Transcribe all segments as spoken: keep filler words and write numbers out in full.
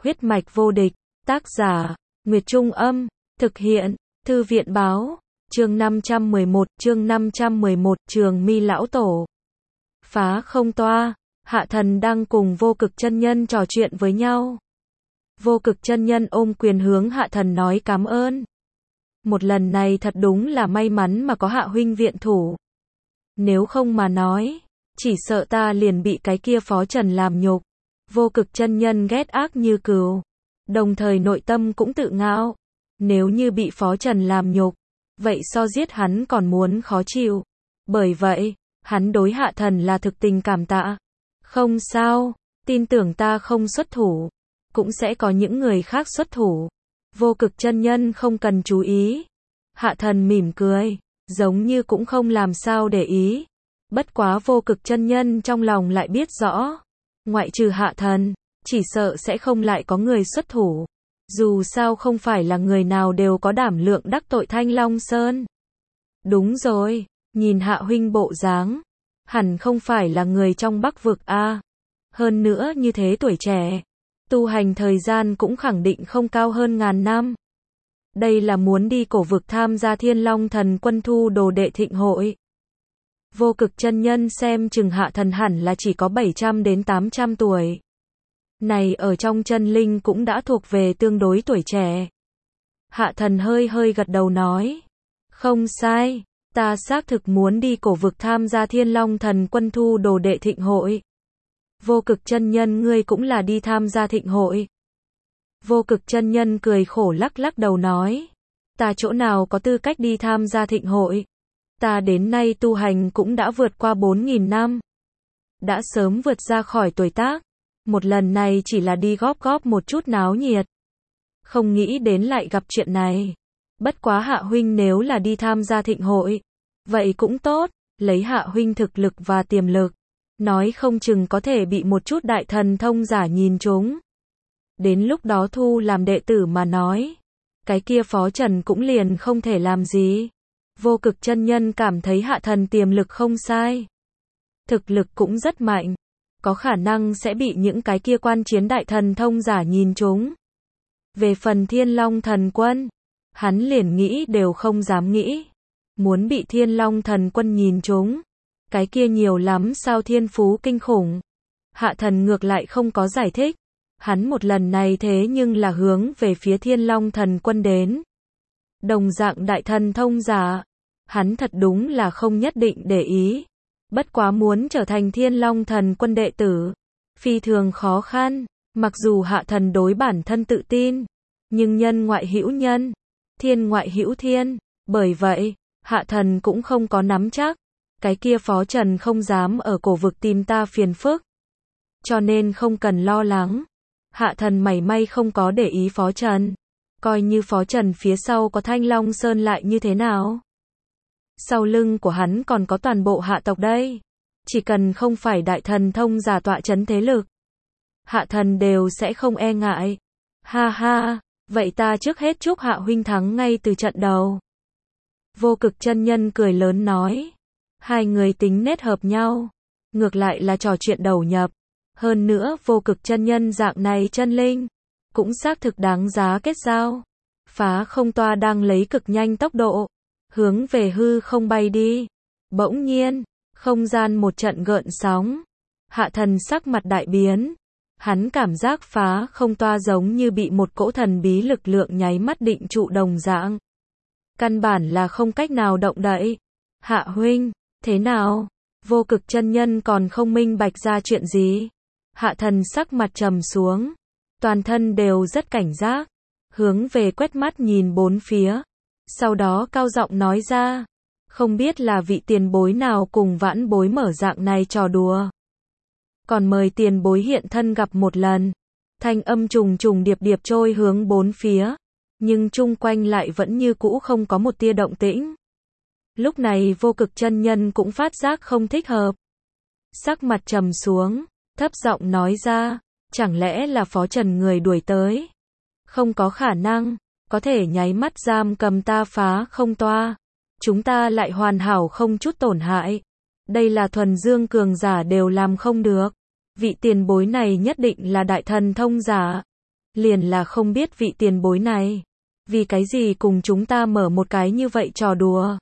Huyết mạch vô địch, tác giả, Nguyệt Trung Âm, thực hiện, Thư viện Báo, chương năm trăm mười một, chương năm trăm mười một, Trường Mi Lão Tổ. Phá không toa, Hạ Thần đang cùng Vô Cực chân nhân trò chuyện với nhau. Vô Cực chân nhân ôm quyền hướng Hạ Thần nói cảm ơn. Một lần này thật đúng là may mắn mà có Hạ huynh viện thủ. Nếu không mà nói, chỉ sợ ta liền bị cái kia Phó Trần làm nhục. Vô Cực chân nhân ghét ác như cừu, đồng thời nội tâm cũng tự ngạo. Nếu như bị Phó Trần làm nhục, vậy so giết hắn còn muốn khó chịu. Bởi vậy, hắn đối Hạ Thần là thực tình cảm tạ. Không sao, tin tưởng ta không xuất thủ, cũng sẽ có những người khác xuất thủ. Vô Cực chân nhân không cần chú ý. Hạ Thần mỉm cười, giống như cũng không làm sao để ý. Bất quá Vô Cực chân nhân trong lòng lại biết rõ, ngoại trừ Hạ Thần, chỉ sợ sẽ không lại có người xuất thủ. Dù sao không phải là người nào đều có đảm lượng đắc tội Thanh Long Sơn. Đúng rồi, nhìn Hạ huynh bộ dáng, hẳn không phải là người trong Bắc vực a. Hơn nữa như thế tuổi trẻ, tu hành thời gian cũng khẳng định không cao hơn ngàn năm. Đây là muốn đi cổ vực tham gia Thiên Long Thần Quân thu đồ đệ thịnh hội. Vô Cực chân nhân xem chừng Hạ Thần hẳn là chỉ có bảy trăm đến tám trăm tuổi. Này ở trong chân linh cũng đã thuộc về tương đối tuổi trẻ. Hạ Thần hơi hơi gật đầu nói, không sai, ta xác thực muốn đi cổ vực tham gia Thiên Long Thần Quân thu đồ đệ thịnh hội. Vô Cực chân nhân ngươi cũng là đi tham gia thịnh hội. Vô Cực chân nhân cười khổ lắc lắc đầu nói, ta chỗ nào có tư cách đi tham gia thịnh hội. Ta đến nay tu hành cũng đã vượt qua bốn nghìn năm. Đã sớm vượt ra khỏi tuổi tác. Một lần này chỉ là đi góp góp một chút náo nhiệt. Không nghĩ đến lại gặp chuyện này. Bất quá Hạ huynh nếu là đi tham gia thịnh hội, vậy cũng tốt, lấy Hạ huynh thực lực và tiềm lực, nói không chừng có thể bị một chút đại thần thông giả nhìn trúng. Đến lúc đó thu làm đệ tử mà nói, cái kia Phó Trần cũng liền không thể làm gì. Vô Cực chân nhân cảm thấy Hạ Thần tiềm lực không sai. Thực lực cũng rất mạnh. Có khả năng sẽ bị những cái kia quan chiến đại thần thông giả nhìn trúng. Về phần Thiên Long Thần Quân, hắn liền nghĩ đều không dám nghĩ. Muốn bị Thiên Long Thần Quân nhìn trúng, cái kia nhiều lắm sao thiên phú kinh khủng. Hạ Thần ngược lại không có giải thích. Hắn một lần này thế nhưng là hướng về phía Thiên Long Thần Quân đến. Đồng dạng đại thần thông giả, hắn thật đúng là không nhất định để ý. Bất quá muốn trở thành Thiên Long Thần Quân đệ tử, phi thường khó khăn. Mặc dù Hạ Thần đối bản thân tự tin, nhưng nhân ngoại hữu nhân, thiên ngoại hữu thiên. Bởi vậy, Hạ Thần cũng không có nắm chắc. Cái kia Phó Trần không dám ở cổ vực tìm ta phiền phức. Cho nên không cần lo lắng. Hạ Thần mảy may không có để ý Phó Trần. Coi như Phó Trần phía sau có Thanh Long Sơn lại như thế nào? Sau lưng của hắn còn có toàn bộ hạ tộc đây. Chỉ cần không phải đại thần thông giả tọa chấn thế lực, Hạ Thần đều sẽ không e ngại. Ha ha, vậy ta trước hết chúc Hạ huynh thắng ngay từ trận đầu. Vô Cực chân nhân cười lớn nói. Hai người tính nét hợp nhau, ngược lại là trò chuyện đầu nhập. Hơn nữa Vô Cực chân nhân dạng này chân linh, cũng xác thực đáng giá kết giao. Phá không toa đang lấy cực nhanh tốc độ, hướng về hư không bay đi. Bỗng nhiên, không gian một trận gợn sóng. Hạ Thần sắc mặt đại biến. Hắn cảm giác phá không toa giống như bị một cỗ thần bí lực lượng nháy mắt định trụ đồng dạng. Căn bản là không cách nào động đậy. Hạ huynh, thế nào? Vô Cực chân nhân còn không minh bạch ra chuyện gì. Hạ Thần sắc mặt trầm xuống. Toàn thân đều rất cảnh giác. Hướng về quét mắt nhìn bốn phía. Sau đó cao giọng nói ra. Không biết là vị tiền bối nào cùng vãn bối mở dạng này trò đùa. Còn mời tiền bối hiện thân gặp một lần. Thanh âm trùng trùng điệp điệp trôi hướng bốn phía. Nhưng chung quanh lại vẫn như cũ không có một tia động tĩnh. Lúc này Vô Cực chân nhân cũng phát giác không thích hợp. Sắc mặt trầm xuống, thấp giọng nói ra. Chẳng lẽ là Phó Trần người đuổi tới? Không có khả năng, có thể nháy mắt giam cầm ta phá không toa. Chúng ta lại hoàn hảo không chút tổn hại. Đây là thuần dương cường giả đều làm không được. Vị tiền bối này nhất định là đại thần thông giả. Liền là không biết vị tiền bối này, vì cái gì cùng chúng ta mở một cái như vậy trò đùa.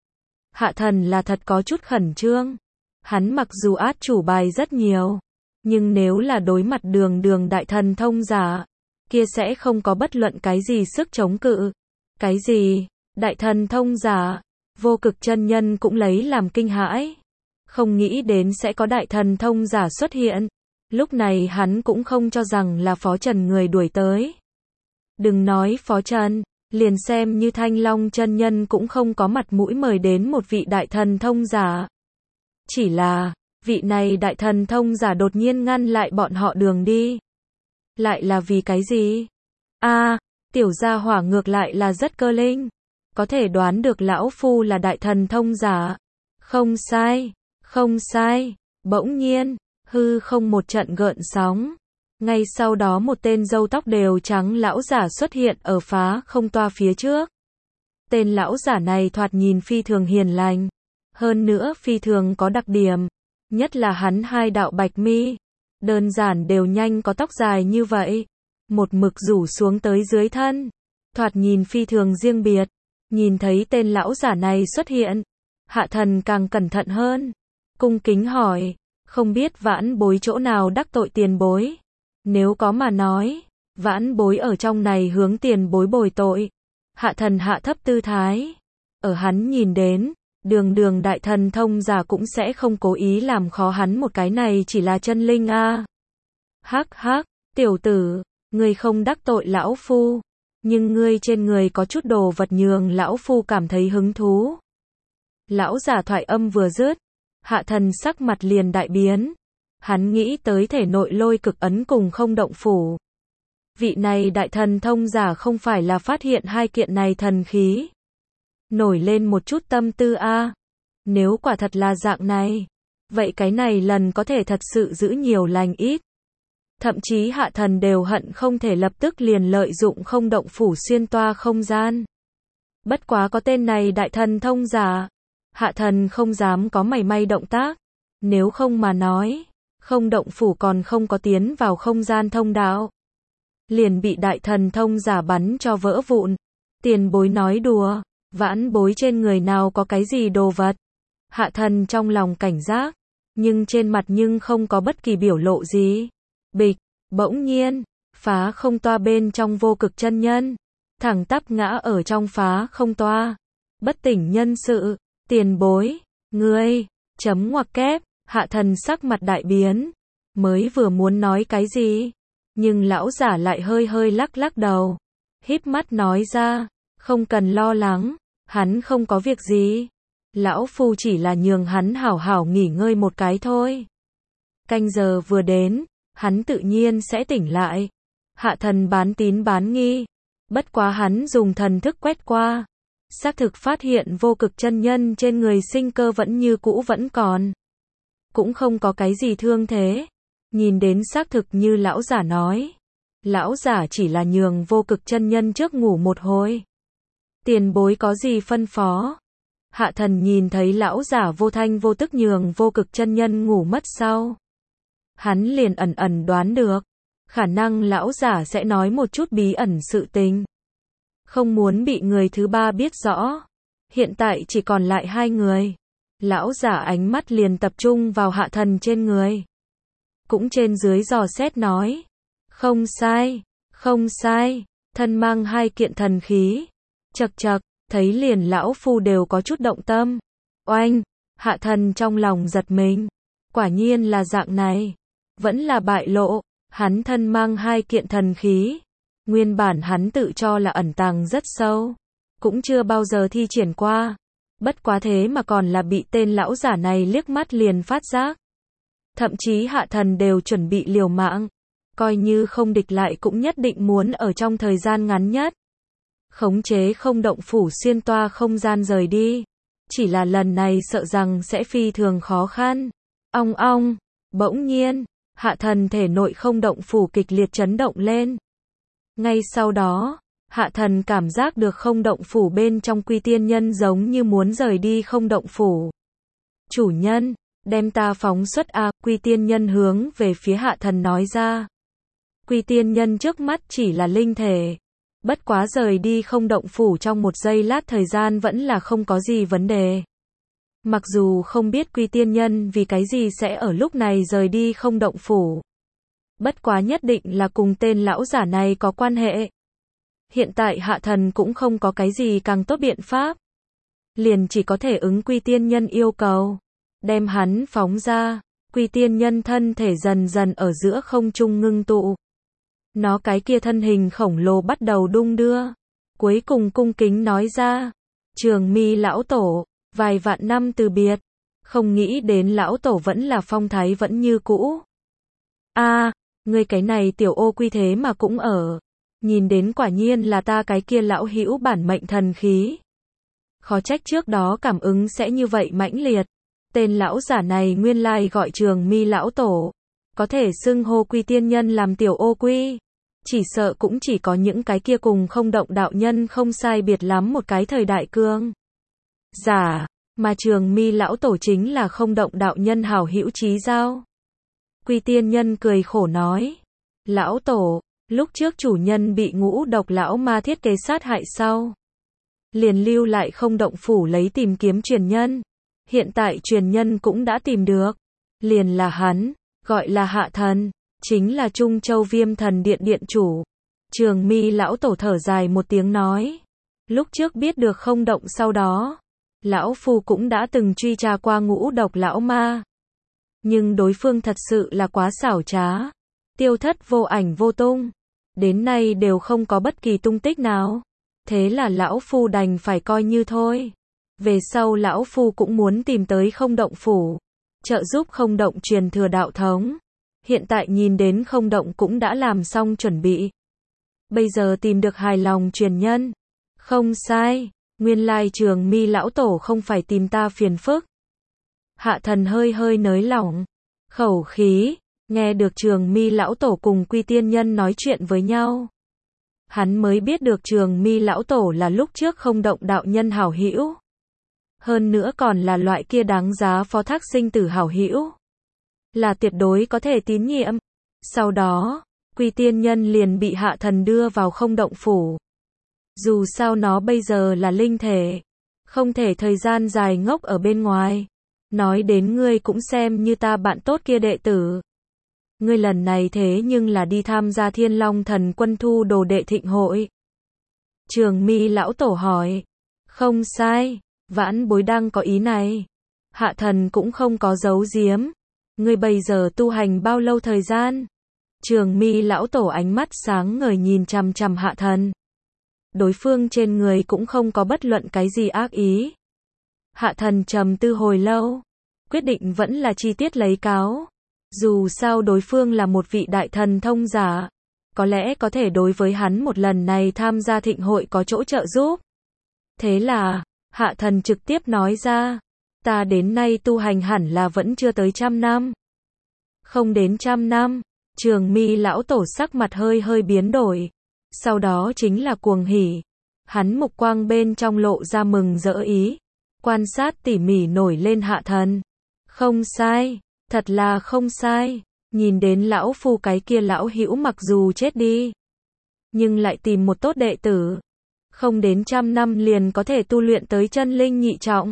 Hạ thần là thật có chút khẩn trương. Hắn mặc dù át chủ bài rất nhiều, nhưng nếu là đối mặt đường đường đại thần thông giả, kia sẽ không có bất luận cái gì sức chống cự. Cái gì? Đại thần thông giả? Vô Cực chân nhân cũng lấy làm kinh hãi. Không nghĩ đến sẽ có đại thần thông giả xuất hiện. Lúc này hắn cũng không cho rằng là Phó Trần người đuổi tới. Đừng nói Phó Trần, liền xem như Thanh Long chân nhân cũng không có mặt mũi mời đến một vị đại thần thông giả. Chỉ là, vị này đại thần thông giả đột nhiên ngăn lại bọn họ đường đi. Lại là vì cái gì? A, à, tiểu gia hỏa ngược lại là rất cơ linh. Có thể đoán được lão phu là đại thần thông giả. Không sai, không sai. Bỗng nhiên, hư không một trận gợn sóng. Ngay sau đó một tên râu tóc đều trắng lão giả xuất hiện ở phá không toa phía trước. Tên lão giả này thoạt nhìn phi thường hiền lành. Hơn nữa phi thường có đặc điểm. Nhất là hắn hai đạo bạch mi. Đơn giản đều nhanh có tóc dài như vậy. Một mực rủ xuống tới dưới thân. Thoạt nhìn phi thường riêng biệt. Nhìn thấy tên lão giả này xuất hiện. Hạ thần càng cẩn thận hơn. Cung kính hỏi. Không biết vãn bối chỗ nào đắc tội tiền bối. Nếu có mà nói. Vãn bối ở trong này hướng tiền bối bồi tội. Hạ thần hạ thấp tư thái. Ở hắn nhìn đến. Đường đường đại thần thông giả cũng sẽ không cố ý làm khó hắn một cái này chỉ là chân linh a. Hắc hắc, tiểu tử, ngươi không đắc tội lão phu, nhưng ngươi trên người có chút đồ vật nhường lão phu cảm thấy hứng thú. Lão giả thoại âm vừa dứt, hạ thần sắc mặt liền đại biến. Hắn nghĩ tới thể nội lôi cực ấn cùng không động phủ. Vị này đại thần thông giả không phải là phát hiện hai kiện này thần khí. Nổi lên một chút tâm tư a. À. Nếu quả thật là dạng này, vậy cái này lần có thể thật sự giữ nhiều lành ít. Thậm chí hạ thần đều hận không thể lập tức liền lợi dụng không động phủ xuyên toa không gian. Bất quá có tên này đại thần thông giả, hạ thần không dám có mảy may động tác. Nếu không mà nói, không động phủ còn không có tiến vào không gian thông đạo. Liền bị đại thần thông giả bắn cho vỡ vụn. Tiền bối nói đùa. Vãn bối trên người nào có cái gì đồ vật. Hạ thần trong lòng cảnh giác, nhưng trên mặt nhưng không có bất kỳ biểu lộ gì. Bịch, bỗng nhiên, phá không toa bên trong Vô Cực chân nhân, thẳng tắp ngã ở trong phá không toa. Bất tỉnh nhân sự, tiền bối, ngươi, chấm ngoặc kép, hạ thần sắc mặt đại biến, mới vừa muốn nói cái gì, nhưng lão giả lại hơi hơi lắc lắc đầu, híp mắt nói ra, không cần lo lắng. Hắn không có việc gì. Lão phu chỉ là nhường hắn hảo hảo nghỉ ngơi một cái thôi. Canh giờ vừa đến, hắn tự nhiên sẽ tỉnh lại. Hạ thần bán tín bán nghi. Bất quá hắn dùng thần thức quét qua. Xác thực phát hiện Vô Cực chân nhân trên người sinh cơ vẫn như cũ vẫn còn. Cũng không có cái gì thương thế. Nhìn đến xác thực như lão giả nói. Lão giả chỉ là nhường Vô Cực chân nhân trước ngủ một hồi. Tiền bối có gì phân phó? Hạ thần nhìn thấy lão giả vô thanh vô tức nhường Vô Cực chân nhân ngủ mất sau. Hắn liền ẩn ẩn đoán được. Khả năng lão giả sẽ nói một chút bí ẩn sự tình. Không muốn bị người thứ ba biết rõ. Hiện tại chỉ còn lại hai người. Lão giả ánh mắt liền tập trung vào hạ thần trên người. Cũng trên dưới dò xét nói. Không sai, không sai, thân mang hai kiện thần khí. Chậc chậc, thấy liền lão phu đều có chút động tâm. Oanh, hạ thần trong lòng giật mình. Quả nhiên là dạng này. Vẫn là bại lộ, hắn thân mang hai kiện thần khí. Nguyên bản hắn tự cho là ẩn tàng rất sâu. Cũng chưa bao giờ thi triển qua. Bất quá thế mà còn là bị tên lão giả này liếc mắt liền phát giác. Thậm chí hạ thần đều chuẩn bị liều mạng. Coi như không địch lại cũng nhất định muốn ở trong thời gian ngắn nhất. Khống chế không động phủ xuyên toa không gian rời đi. Chỉ là lần này sợ rằng sẽ phi thường khó khăn. Ong ong, bỗng nhiên, hạ thần thể nội không động phủ kịch liệt chấn động lên. Ngay sau đó, hạ thần cảm giác được không động phủ bên trong Quy Tiên Nhân giống như muốn rời đi không động phủ. Chủ nhân, đem ta phóng xuất a, Quy Tiên Nhân hướng về phía hạ thần nói ra. Quy tiên nhân trước mắt chỉ là linh thể. Bất quá rời đi không động phủ trong một giây lát thời gian vẫn là không có gì vấn đề. Mặc dù không biết quy tiên nhân vì cái gì sẽ ở lúc này rời đi không động phủ. Bất quá nhất định là cùng tên lão giả này có quan hệ. Hiện tại hạ thần cũng không có cái gì càng tốt biện pháp. Liền chỉ có thể ứng quy tiên nhân yêu cầu. Đem hắn phóng ra. Quy tiên nhân thân thể dần dần ở giữa không trung ngưng tụ. Nó cái kia thân hình khổng lồ bắt đầu đung đưa. Cuối cùng cung kính nói ra. Trường Mi lão tổ, vài vạn năm từ biệt. Không nghĩ đến lão tổ vẫn là phong thái vẫn như cũ. A, ngươi cái này tiểu ô quy thế mà cũng ở. Nhìn đến quả nhiên là ta cái kia lão hữu bản mệnh thần khí. Khó trách trước đó cảm ứng sẽ như vậy mãnh liệt. Tên lão giả này nguyên lai gọi Trường Mi lão tổ. Có thể xưng hô quy tiên nhân làm tiểu ô quy. Chỉ sợ cũng chỉ có những cái kia cùng không động đạo nhân không sai biệt lắm một cái thời đại cương. Giả, mà Trường Mi lão tổ chính là không động đạo nhân hảo hữu chí giao. Quy tiên nhân cười khổ nói. Lão tổ, lúc trước chủ nhân bị ngũ độc lão ma thiết kế sát hại sau. Liền lưu lại không động phủ lấy tìm kiếm truyền nhân. Hiện tại truyền nhân cũng đã tìm được. Liền là hắn, gọi là Hạ Thần, chính là Trung Châu Viêm Thần Điện điện chủ. Trường Mi lão tổ thở dài một tiếng nói. Lúc trước biết được không động sau đó. Lão phu cũng đã từng truy tra qua ngũ độc lão ma. Nhưng đối phương thật sự là quá xảo trá. Tiêu thất vô ảnh vô tung. Đến nay đều không có bất kỳ tung tích nào. Thế là lão phu đành phải coi như thôi. Về sau lão phu cũng muốn tìm tới không động phủ. Trợ giúp không động truyền thừa đạo thống. Hiện tại nhìn đến không động cũng đã làm xong chuẩn bị. Bây giờ tìm được hài lòng truyền nhân. Không sai. Nguyên lai Trường Mi lão tổ không phải tìm ta phiền phức. Hạ thần hơi hơi nới lỏng. Khẩu khí. Nghe được Trường Mi lão tổ cùng quy tiên nhân nói chuyện với nhau. Hắn mới biết được Trường Mi lão tổ là lúc trước không động đạo nhân hảo hữu. Hơn nữa còn là loại kia đáng giá phó thác sinh tử hảo hữu. Là tuyệt đối có thể tín nhiệm. Sau đó, quy tiên nhân liền bị hạ thần đưa vào không động phủ. Dù sao nó bây giờ là linh thể. Không thể thời gian dài ngốc ở bên ngoài. Nói đến ngươi cũng xem như ta bạn tốt kia đệ tử. Ngươi lần này thế nhưng là đi tham gia Thiên Long Thần Quân thu đồ đệ thịnh hội. Trường Mi lão tổ hỏi. Không sai, vãn bối đang có ý này. Hạ thần cũng không có giấu giếm. Ngươi bây giờ tu hành bao lâu thời gian? Trường Mi lão tổ ánh mắt sáng ngời nhìn chằm chằm hạ thần. Đối phương trên người cũng không có bất luận cái gì ác ý. Hạ thần trầm tư hồi lâu. Quyết định vẫn là chi tiết lấy cáo. Dù sao đối phương là một vị đại thần thông giả. Có lẽ có thể đối với hắn một lần này tham gia thịnh hội có chỗ trợ giúp. Thế là, hạ thần trực tiếp nói ra. Ta đến nay tu hành hẳn là vẫn chưa tới trăm năm. Không đến trăm năm. Trường Mi lão tổ sắc mặt hơi hơi biến đổi. Sau đó chính là cuồng hỉ. Hắn mục quang bên trong lộ ra mừng rỡ ý. Quan sát tỉ mỉ nổi lên hạ thần. Không sai. Thật là không sai. Nhìn đến lão phu cái kia lão hữu mặc dù chết đi. Nhưng lại tìm một tốt đệ tử. Không đến trăm năm liền có thể tu luyện tới chân linh nhị trọng.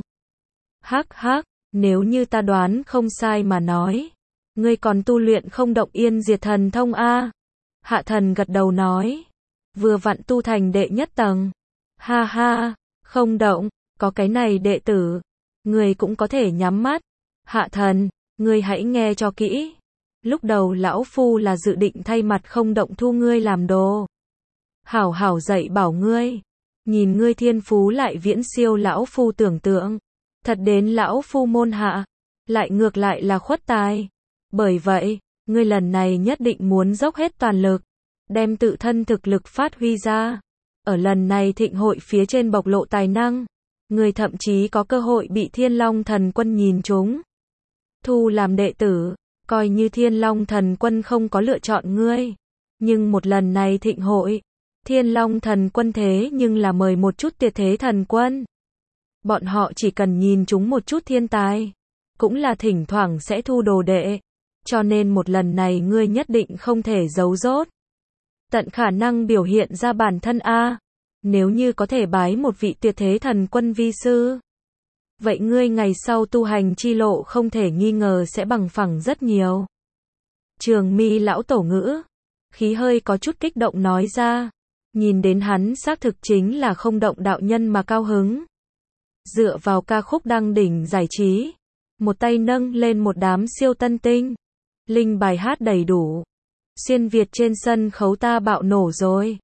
Hắc hắc, nếu như ta đoán không sai mà nói. Ngươi còn tu luyện không động yên diệt thần thông a? Hạ thần gật đầu nói. Vừa vặn tu thành đệ nhất tầng. Ha ha, không động, có cái này đệ tử. Ngươi cũng có thể nhắm mắt. Hạ thần, ngươi hãy nghe cho kỹ. Lúc đầu lão phu là dự định thay mặt không động thu ngươi làm đồ. Hảo hảo dạy bảo ngươi. Nhìn ngươi thiên phú lại viễn siêu lão phu tưởng tượng. Thật đến lão phu môn hạ. Lại ngược lại là khuất tài. Bởi vậy, ngươi lần này nhất định muốn dốc hết toàn lực. Đem tự thân thực lực phát huy ra. Ở lần này thịnh hội phía trên bộc lộ tài năng. Ngươi thậm chí có cơ hội bị Thiên Long Thần Quân nhìn trúng. Thu làm đệ tử. Coi như Thiên Long Thần Quân không có lựa chọn ngươi. Nhưng một lần này thịnh hội. Thiên Long Thần Quân thế nhưng là mời một chút tuyệt thế thần quân. Bọn họ chỉ cần nhìn chúng một chút thiên tài. Cũng là thỉnh thoảng sẽ thu đồ đệ. Cho nên một lần này ngươi nhất định không thể giấu dốt. tận khả năng biểu hiện ra bản thân a. Nếu như có thể bái một vị tuyệt thế thần quân vi sư, vậy ngươi ngày sau tu hành chi lộ không thể nghi ngờ sẽ bằng phẳng rất nhiều. Trường Mi lão tổ ngữ, khí hơi có chút kích động nói ra, nhìn đến hắn xác thực chính là không động đạo nhân mà cao hứng. Dựa vào ca khúc đăng đỉnh giải trí, một tay nâng lên một đám siêu tân tinh, linh bài hát đầy đủ, xuyên Việt trên sân khấu ta bạo nổ rồi.